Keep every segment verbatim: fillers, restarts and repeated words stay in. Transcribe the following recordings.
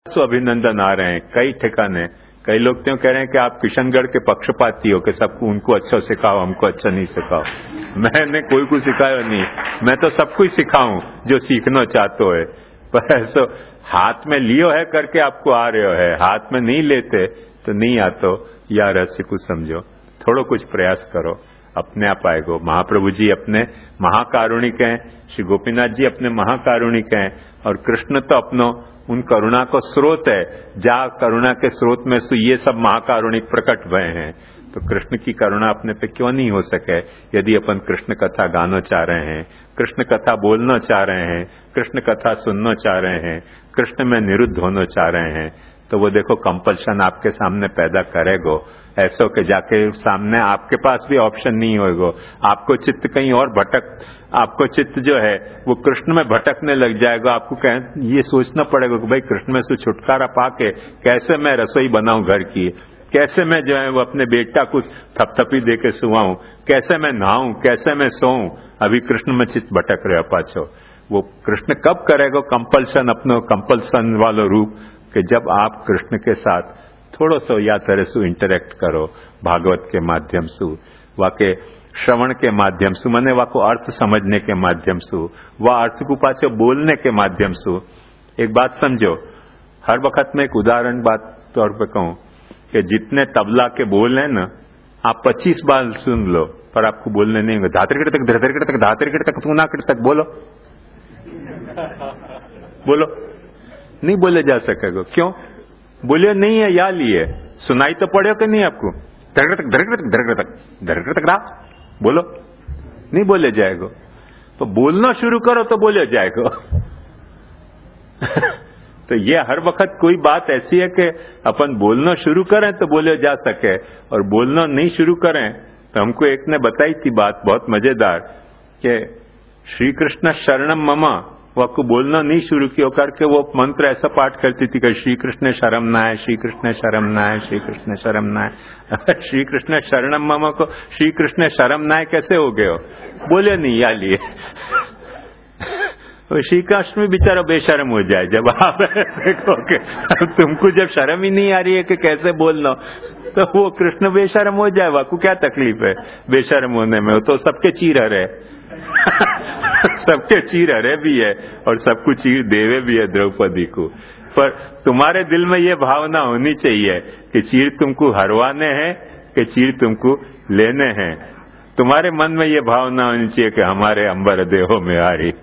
सौ अभिनंदन आ रहे हैं कई ठिकाने। कई लोग तो कह रहे हैं कि आप किशनगढ़ के पक्षपाती हो कि सबको उनको अच्छा सिखाओ, हमको अच्छा नहीं सिखाओ। मैंने कोई को सिखाया नहीं, मैं तो सबको ही सिखाऊं जो सीखना चाहते हो। पर ऐसा हाथ में लियो है करके आपको आ रहे हो है, हाथ में नहीं लेते तो नहीं आतो। या रहस्य कुछ समझो, थोड़ो कुछ प्रयास करो, अपने आप आएगो। महाप्रभु जी अपने महाकारुणिक हैं, श्री गोपीनाथ जी अपने महाकारुणिक हैं, और कृष्ण तो अपनो उन करुणा को स्रोत है। जहाँ करुणा के स्रोत में से ये सब महाकारुणिक प्रकट भय हैं, तो कृष्ण की करुणा अपने पे क्यों नहीं हो सके? यदि अपन कृष्ण कथा गाना चाह रहे हैं, कृष्ण कथा बोलना चाह रहे हैं, कृष्ण कथा सुनना चाह रहे हैं, कृष्ण में निरुद्ध होना चाह रहे हैं, तो वो देखो कंपल्शन आपके सामने पैदा करेगो। ऐसो के जाके सामने आपके पास भी ऑप्शन नहीं होएगो। आपको चित्त कहीं और भटक, आपको चित्त जो है वो कृष्ण में भटकने लग जाएगा। आपको कह ये सोचना पड़ेगा कि भाई कृष्ण में से छुटकारा पाके कैसे मैं रसोई बनाऊं घर की, कैसे मैं जो है वो अपने बेटा को थपथपी दे के सुवाऊं, कैसे मैं नहाऊं, कैसे मैं सोऊं। अभी कृष्ण में चित्त भटक रहे पाछो। वो कृष्ण कब करेगा कंपल्शन, अपनो कंपल्सन वालो रूप, कि जब आप कृष्ण के साथ थोड़ो सो या तरह से इंटरेक्ट करो, भागवत के माध्यम से, वाके श्रवण के माध्यम से, मने वाको अर्थ समझने के माध्यम से, वह अर्थ को पाछे बोलने के माध्यम से। एक बात समझो, हर वक्त में एक उदाहरण बात तौर पे कहूं कि जितने तबला के बोल हैं ना, आप पच्चीस बार सुन लो पर आपको बोलने नहीं होंगे। धातर तक धरतर तक धातर तक तू ना तक बोलो बोलो नहीं बोले जा सकेगा। क्यों बोलिए? नहीं है या लिए सुनाई तो पड़े कि नहीं आपको? धरकर तक धरकर तक धरकर तक धरकर तक रहा बोलो, नहीं बोले जाएगा। तो बोलना शुरू करो तो बोले जाएगा। तो ये हर वक्त कोई बात ऐसी है कि अपन बोलना शुरू करें तो बोले जा सके, और बोलना नहीं शुरू करें तो हमको एक ने बताई थी बात बहुत मजेदार कि श्री कृष्ण शरणम ममा, वो आपको बोलना नहीं शुरू किया करके वो मंत्र ऐसा पाठ करती थी कि श्री कृष्ण शरम ना है, श्री कृष्ण शरम ना है, श्री कृष्ण शरम ना है। श्री कृष्ण शरणम ममा को श्री कृष्ण शरम ना है कैसे हो गए हो? बोले नहीं या लिए। श्री कृष्ण भी बेचारा बेशरम हो जाए जब आप देखो कि तुमको जब शर्म ही नहीं आ रही है कि कैसे बोलना, तो वो कृष्ण बेशरम हो जाए। वाकू क्या तकलीफ है बेशरम होने में? वो तो सबके चीर हरे सबके चीर हरे भी है और सबको चीर देवे भी है द्रौपदी को। पर तुम्हारे दिल में ये भावना होनी चाहिए कि चीर तुमको हरवाने हैं कि चीर तुमको लेने हैं। तुम्हारे मन में ये भावना होनी चाहिए कि हमारे अंबर देहो में आ रही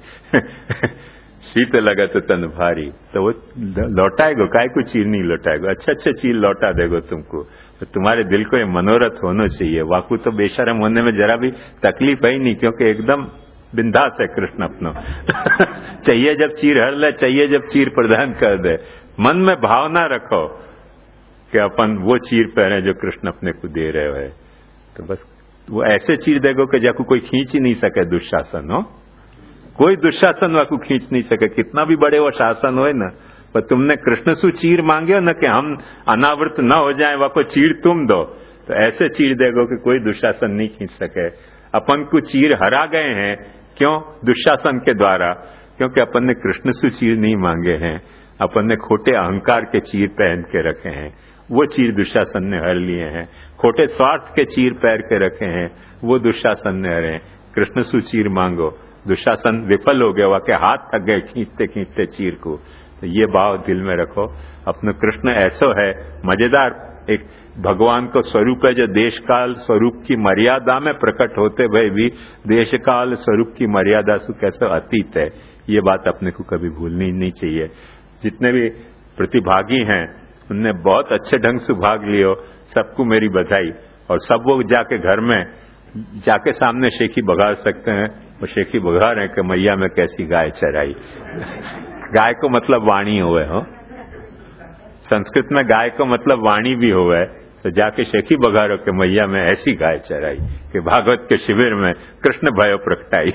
शीत लगा तो तन भारी, तो वो लौटाएगो। काय को चीर नहीं लौटाएगो, अच्छा अच्छा चीर लौटा देगो तुमको। तो तुम्हारे दिल को ये मनोरथ होना चाहिए। वाकू तो बेशरम होने में जरा भी तकलीफ है ही नहीं, क्योंकि एकदम बिंदास है कृष्ण अपनो। चाहिए जब चीर हर ले, चाहिए जब चीर प्रदान कर दे। मन में भावना रखो कि अपन वो चीर पहने जो कृष्ण अपने को दे रहे है। तो बस वो ऐसे चीर देगो कि जाको कोई खींच ही नहीं सके। दुशासन हो, कोई दुशासन वाकू खींच नहीं सके, कितना भी बड़े वो शासन हो ना। पर तुमने कृष्ण सु चीर मांगे ना कि हम अनावृत न हो जाए, वाको चीर तुम दो, तो ऐसे चीर देगो कि कोई दुशासन नहीं खींच सके। अपन को चीर हरा गए हैं, क्यों? दुशासन के द्वारा, क्योंकि अपन ने कृष्ण से चीर नहीं मांगे हैं, अपन ने खोटे अहंकार के चीर पहन के रखे हैं। वो चीर दुशासन ने हर लिए हैं। खोटे स्वार्थ के चीर पैर के रखे हैं, वो दुशासन ने हरे। कृष्ण से चीर मांगो, दुशासन विफल हो गया, वाके हाथ थक गए खींचते खींचते चीर को। तो ये भाव दिल में रखो। अपने कृष्ण ऐसा है मजेदार, एक भगवान को स्वरूप है जो देश काल स्वरूप की मर्यादा में प्रकट होते हुए भी देश काल स्वरूप की मर्यादा से कैसे अतीत है। ये बात अपने को कभी भूलनी नहीं चाहिए। जितने भी प्रतिभागी हैं उनने बहुत अच्छे ढंग से भाग लियो, सबको मेरी बधाई। और सब वो जाके घर में जाके सामने शेखी बघार सकते हैं, और शेखी बघार है कि मैया में कैसी गाय चराई। गाय को मतलब वाणी हुए हो, संस्कृत में गाय को मतलब वाणी भी हुए, तो जाके शेखी बघारो के मैया में ऐसी गाय चराई कि भागवत के शिविर में कृष्ण भयो प्रगटाई।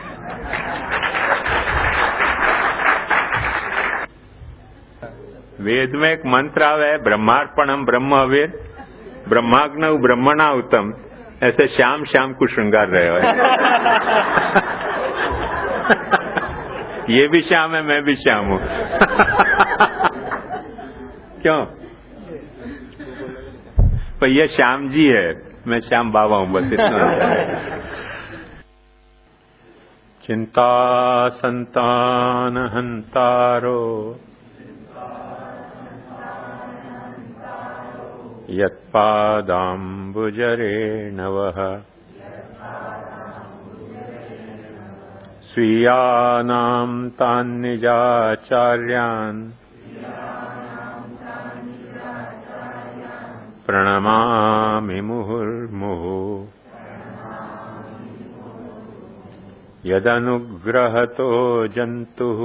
वेद में एक मंत्र आवे, ब्रह्मार्पणम ब्रह्म हविर ब्रह्माग्नौ ब्रह्मणा उत्तम। ऐसे श्याम श्याम को श्रृंगार रहे हो। ये भी श्याम है, मैं भी श्याम हूं। क्यों? पर ये श्याम जी है, मैं श्याम बाबा हूं, बस इतना। चिंता संतान हंतारो यत्पादाम्बुजरेणवः स्वीयानां तान्निजाचार्यान् प्रणमामि मुहुर्मुहुः। यदनुग्रहतो जन्तुः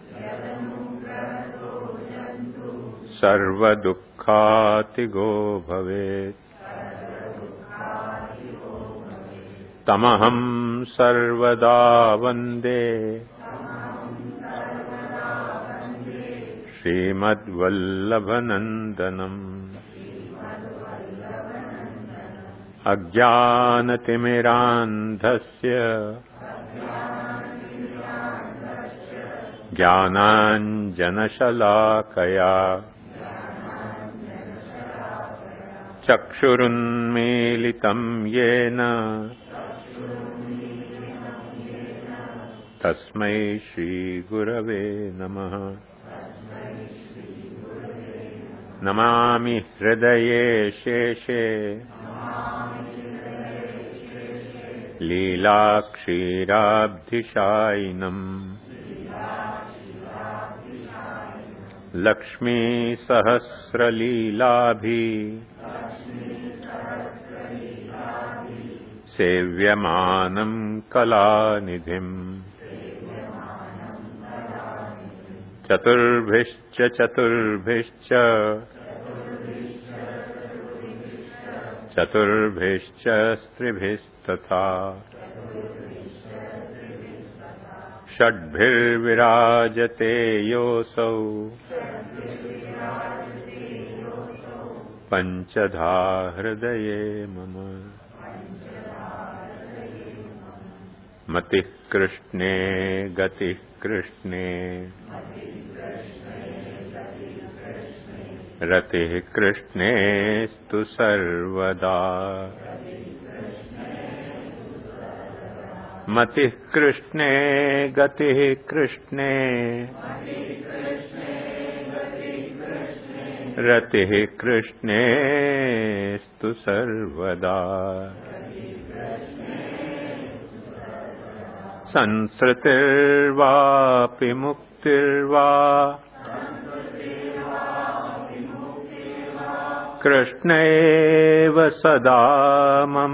सर्वदुःखातिगो भवेत् तमहं सर्वदा वन्दे श्रीमद्वल्लभनन्दनम्। अज्ञानतिमिरान्धस्य ज्ञानाञ्जनशलाकया चक्षुरुन्मीलितं येन तस्मै श्रीगुरवे नमः। नमामि हृदये शेषे लीलाक्षीराब्धिशायिनम् लक्ष्मीसहस्रलीलाभि सेव्यमानं कलानिधिम्। चतुर्भिश्च चतुर्भिश्च चतुर्भिश्च स्त्रिभिस्तथा षड्भिर्विराजते योऽसौ पञ्चधा हृदये मम। मतिः कृष्णे गतिः कृष्णे रतिः कृष्णेस्तु सर्वदा। मतिः कृष्णे गतिः कृष्णे रतिः कृष्णेस्तु सर्वदा। संसृतिर्वापि मुक्तिर्वा कृष्णैव सदा मम।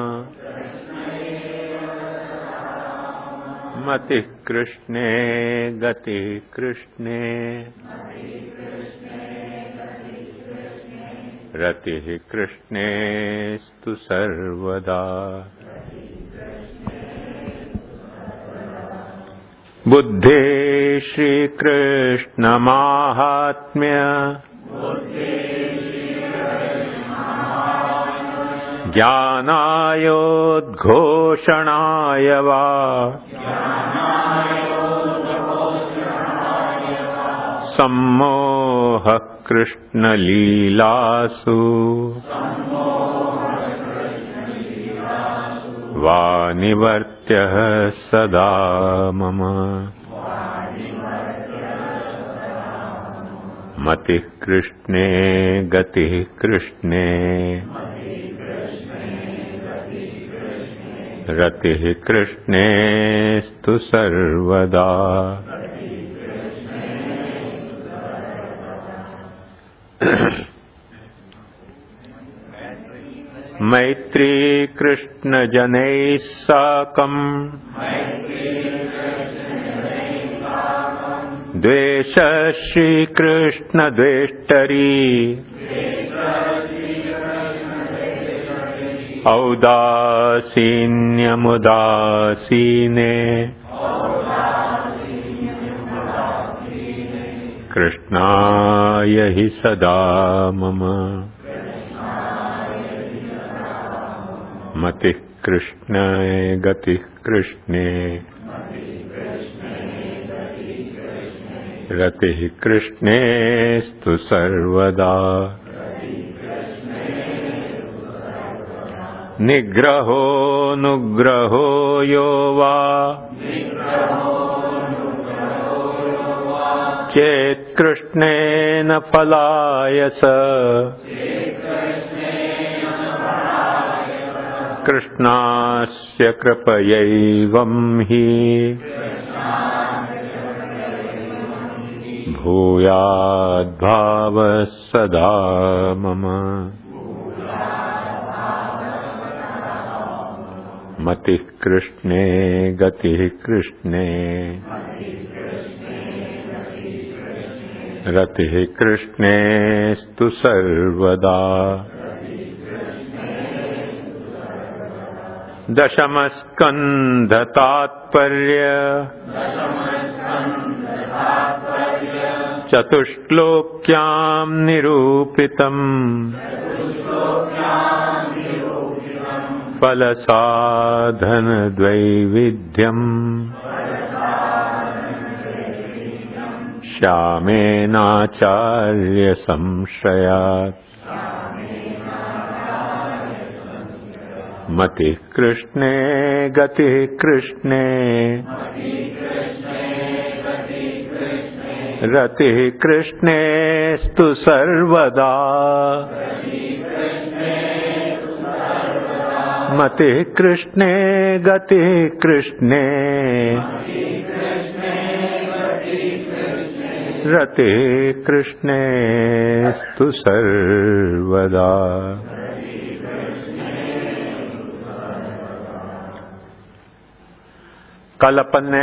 मतिः कृष्णे गतिः कृष्णे रतिः कृष्णेस्तु सर्वदा। बुद्धे श्रीकृष्ण माहात्म्य ज्ञानायोद्घोषणाय वा सम्मोहः कृष्णलीलासु वा निवर्त्यः सदा मम। मतिः कृष्णे गतिः कृष्णे रतिः कृष्णेस्तु सर्वदा। मैत्री कृष्ण जनैः साकम् द्वेष श्रीकृष्ण द्वेष्टरी औदासीन्यमुदासीने कृष्णाय हि सदा मम। मतिः कृष्णे गतिः कृष्णे रतिः कृष्णेस्तु सर्वदा निग्रहो नुग्रहो यो वा चेत्कृष्णेन फलायस कृष्णास्य कृपयैवं हि भूयाद्भावः सदा मम मतिः कृष्णे गतिः कृष्णे रतिः कृष्णेस्तु सर्वदा दशमस्कन्ध तात्पर्य चतुश्लोक्यां निरूपितम् फलसाधनद्वैविध्यम् श्यामेनाचार्य संश्रयात् मतिः कृष्णे गतिः कृष्णे रतिः कृष्णेस्तु सर्वदा मतिः कृष्णे गतिः कृष्णे रतिः कृष्णेस्तु सर्वदा। कल अपन ने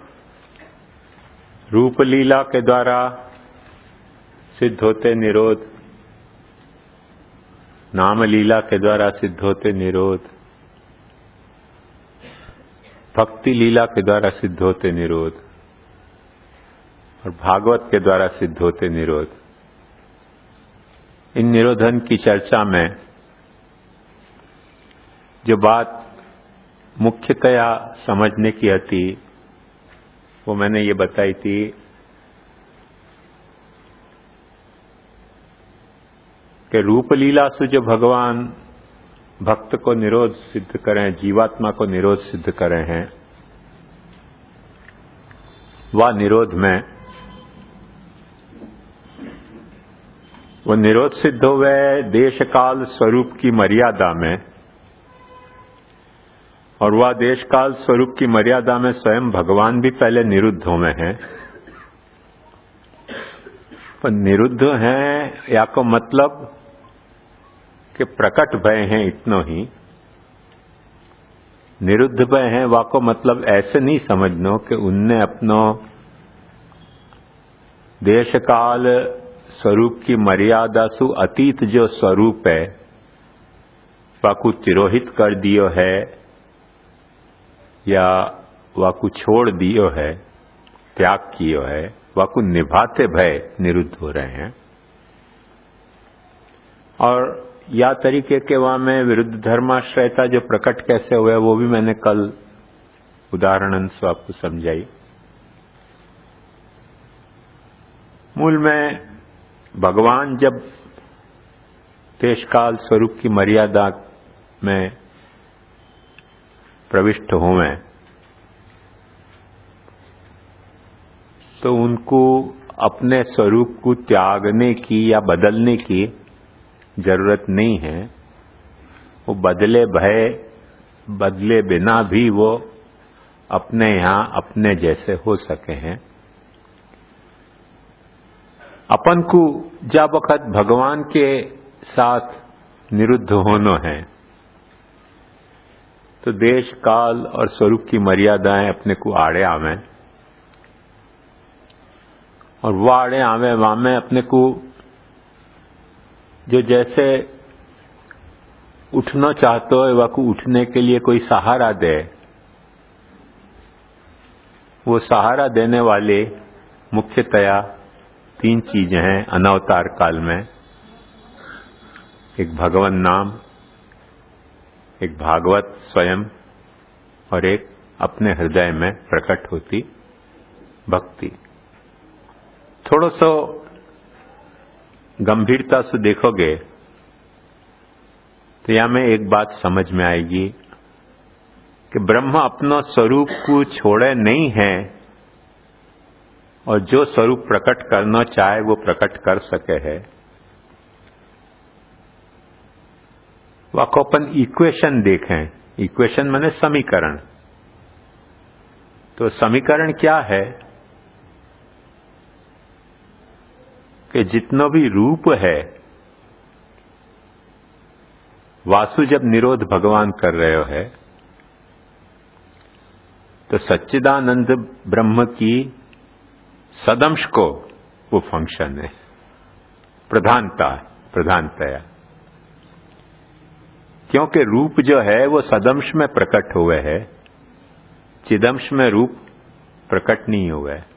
रूप लीला के द्वारा सिद्ध होते निरोध, नाम लीला के द्वारा सिद्ध होते निरोध, भक्ति लीला के द्वारा सिद्ध होते निरोध और भागवत के द्वारा सिद्ध होते निरोध, इन निरोधन की चर्चा में जो बात मुख्यतया समझने की थी वो मैंने ये बताई थी कि रूप लीला से जो भगवान भक्त को निरोध सिद्ध करें, जीवात्मा को निरोध सिद्ध करें हैं, वह निरोध में वो निरोध सिद्ध हुए देश काल स्वरूप की मर्यादा में, और वह देश काल स्वरूप की मर्यादा में स्वयं भगवान भी पहले निरुद्ध हुए हैं। पर निरुद्ध हैं या को मतलब कि प्रकट भय हैं इतनो ही, निरुद्ध भय हैं वा को मतलब ऐसे नहीं समझनो कि उनने अपनो देश काल स्वरूप की मर्यादा सु अतीत जो स्वरूप है वाकु तिरोहित कर दियो है या वाकु छोड़ दियो है, त्याग कियो है, वाकु निभाते भय निरुद्ध हो रहे हैं। और या तरीके के वहां में विरुद्ध धर्माश्रयता जो प्रकट कैसे हुए वो भी मैंने कल उदाहरण से आपको समझाई। मूल में भगवान जब देशकाल स्वरूप की मर्यादा में प्रविष्ट हुए तो उनको अपने स्वरूप को त्यागने की या बदलने की जरूरत नहीं है। वो बदले भय बदले बिना भी वो अपने यहां अपने जैसे हो सके हैं। अपन को जब वक्त भगवान के साथ निरुद्ध होना है तो देश काल और स्वरूप की मर्यादाएं अपने को आड़े आवे, और वो आड़े आवे वहां में अपने को जो जैसे उठना चाहते हो वह को उठने के लिए कोई सहारा दे, वो सहारा देने वाले मुख्यतया तीन चीजें हैं अनवतार काल में। एक भगवान नाम, एक भागवत स्वयं और एक अपने हृदय में प्रकट होती भक्ति। थोड़ो सो गंभीरता से देखोगे तो या में एक बात समझ में आएगी कि ब्रह्म अपनो स्वरूप को छोड़े नहीं है और जो स्वरूप प्रकट करना चाहे वो प्रकट कर सके है। वाको अपन इक्वेशन देखें, इक्वेशन माने समीकरण। तो समीकरण क्या है कि जितनो भी रूप है, वासु जब निरोध भगवान कर रहे हो है तो सच्चिदानंद ब्रह्म की सदंश को वो फंक्शन है, प्रधानता प्रधानतया। क्योंकि रूप जो है वो सदंश में प्रकट हुए है, चिदंश में रूप प्रकट नहीं हुआ है।